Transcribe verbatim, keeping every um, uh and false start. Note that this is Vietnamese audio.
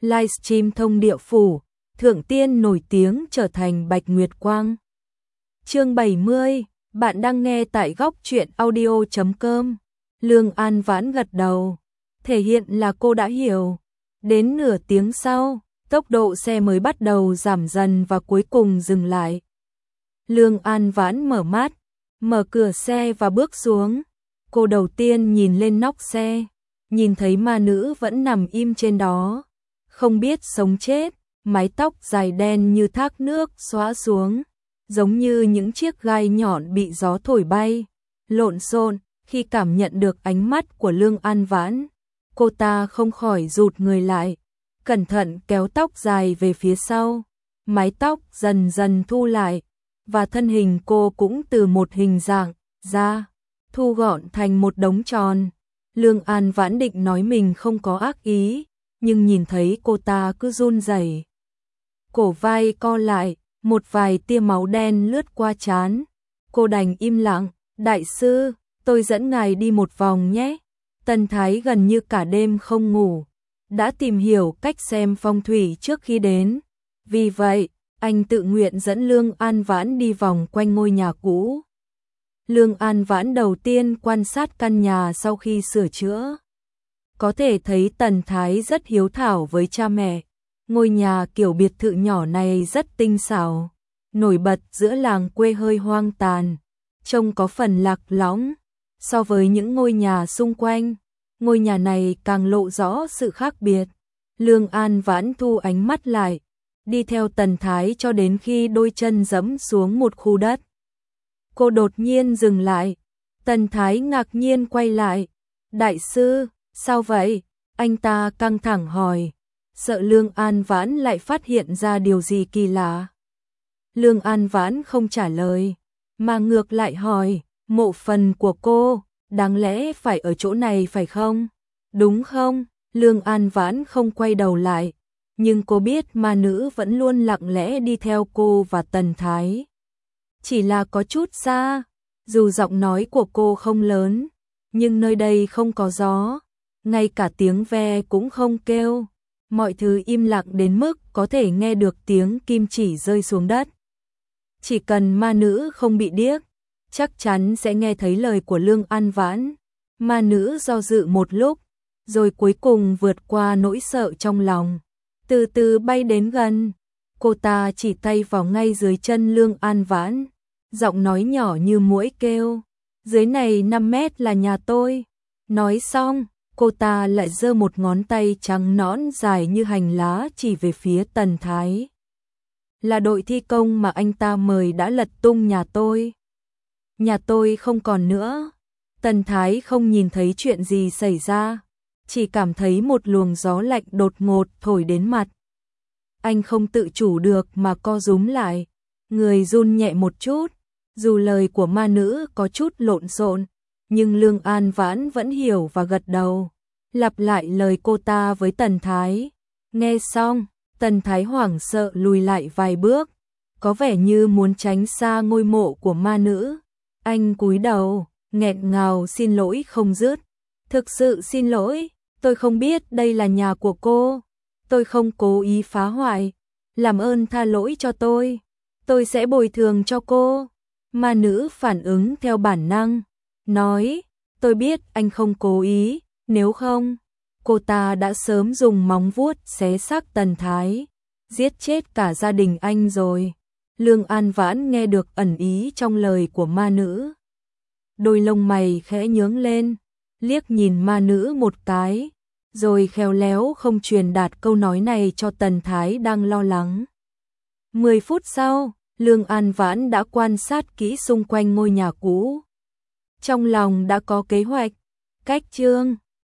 livestream thông địa phủ, thượng tiên nổi tiếng trở thành Bạch Nguyệt Quang. Chương bảy mươi, bạn đang nghe tại góc truyện audio chấm com. Lương An Vãn gật đầu, thể hiện là cô đã hiểu. Đến nửa tiếng sau, tốc độ xe mới bắt đầu giảm dần và cuối cùng dừng lại. Lương An Vãn mở mắt, mở cửa xe và bước xuống. Cô đầu tiên nhìn lên nóc xe, nhìn thấy ma nữ vẫn nằm im trên đó, không biết sống chết, mái tóc dài đen như thác nước xõa xuống, giống như những chiếc gai nhọn bị gió thổi bay, lộn xộn. Khi cảm nhận được ánh mắt của Lương An Vãn, cô ta không khỏi rụt người lại, cẩn thận kéo tóc dài về phía sau, mái tóc dần dần thu lại, và thân hình cô cũng từ một hình dạng ra, thu gọn thành một đống tròn. Lương An Vãn định nói mình không có ác ý, nhưng nhìn thấy cô ta cứ run rẩy, cổ vai co lại, một vài tia máu đen lướt qua trán. Cô đành im lặng. Đại sư, tôi dẫn ngài đi một vòng nhé. Tần Thái gần như cả đêm không ngủ, đã tìm hiểu cách xem phong thủy trước khi đến. Vì vậy, anh tự nguyện dẫn Lương An Vãn đi vòng quanh ngôi nhà cũ. Lương An Vãn đầu tiên quan sát căn nhà sau khi sửa chữa. Có thể thấy Tần Thái rất hiếu thảo với cha mẹ. Ngôi nhà kiểu biệt thự nhỏ này rất tinh xảo, nổi bật giữa làng quê hơi hoang tàn, trông có phần lạc lõng. So với những ngôi nhà xung quanh, ngôi nhà này càng lộ rõ sự khác biệt. Lương An Vãn thu ánh mắt lại, đi theo Tần Thái cho đến khi đôi chân giẫm xuống một khu đất. Cô đột nhiên dừng lại. Tần Thái ngạc nhiên quay lại. Đại sư, sao vậy? Anh ta căng thẳng hỏi, sợ Lương An Vãn lại phát hiện ra điều gì kỳ lạ. Lương An Vãn không trả lời, mà ngược lại hỏi, mộ phần của cô, đáng lẽ phải ở chỗ này phải không? Đúng không? Lương An Vãn không quay đầu lại, nhưng cô biết ma nữ vẫn luôn lặng lẽ đi theo cô và Tần Thái. Chỉ là có chút xa, dù giọng nói của cô không lớn, nhưng nơi đây không có gió, ngay cả tiếng ve cũng không kêu. Mọi thứ im lặng đến mức có thể nghe được tiếng kim chỉ rơi xuống đất. Chỉ cần ma nữ không bị điếc, chắc chắn sẽ nghe thấy lời của Lương An Vãn. Ma nữ do dự một lúc, rồi cuối cùng vượt qua nỗi sợ trong lòng, từ từ bay đến gần. Cô ta chỉ tay vào ngay dưới chân Lương An Vãn, giọng nói nhỏ như muỗi kêu, dưới này năm mét là nhà tôi. Nói xong, cô ta lại giơ một ngón tay trắng nõn dài như hành lá chỉ về phía Tần Thái. Là đội thi công mà anh ta mời đã lật tung nhà tôi. Nhà tôi không còn nữa. Tần Thái không nhìn thấy chuyện gì xảy ra, chỉ cảm thấy một luồng gió lạnh đột ngột thổi đến mặt. Anh không tự chủ được mà co rúm lại, người run nhẹ một chút. Dù lời của ma nữ có chút lộn xộn, nhưng Lương An Vãn vẫn hiểu và gật đầu, lặp lại lời cô ta với Tần Thái. Nghe xong, Tần Thái hoảng sợ lùi lại vài bước, có vẻ như muốn tránh xa ngôi mộ của ma nữ. Anh cúi đầu, nghẹn ngào xin lỗi không dứt. Thực sự xin lỗi, tôi không biết đây là nhà của cô. Tôi không cố ý phá hoại. Làm ơn tha lỗi cho tôi. Tôi sẽ bồi thường cho cô. Ma nữ phản ứng theo bản năng, nói, tôi biết anh không cố ý, nếu không, cô ta đã sớm dùng móng vuốt xé xác Tần Thái, giết chết cả gia đình anh rồi. Lương An Vãn nghe được ẩn ý trong lời của ma nữ. Đôi lông mày khẽ nhướng lên, liếc nhìn ma nữ một cái, rồi khéo léo không truyền đạt câu nói này cho Tần Thái đang lo lắng. Mười phút sau, Lương An Vãn đã quan sát kỹ xung quanh ngôi nhà cũ. Trong lòng đã có kế hoạch, cách chương.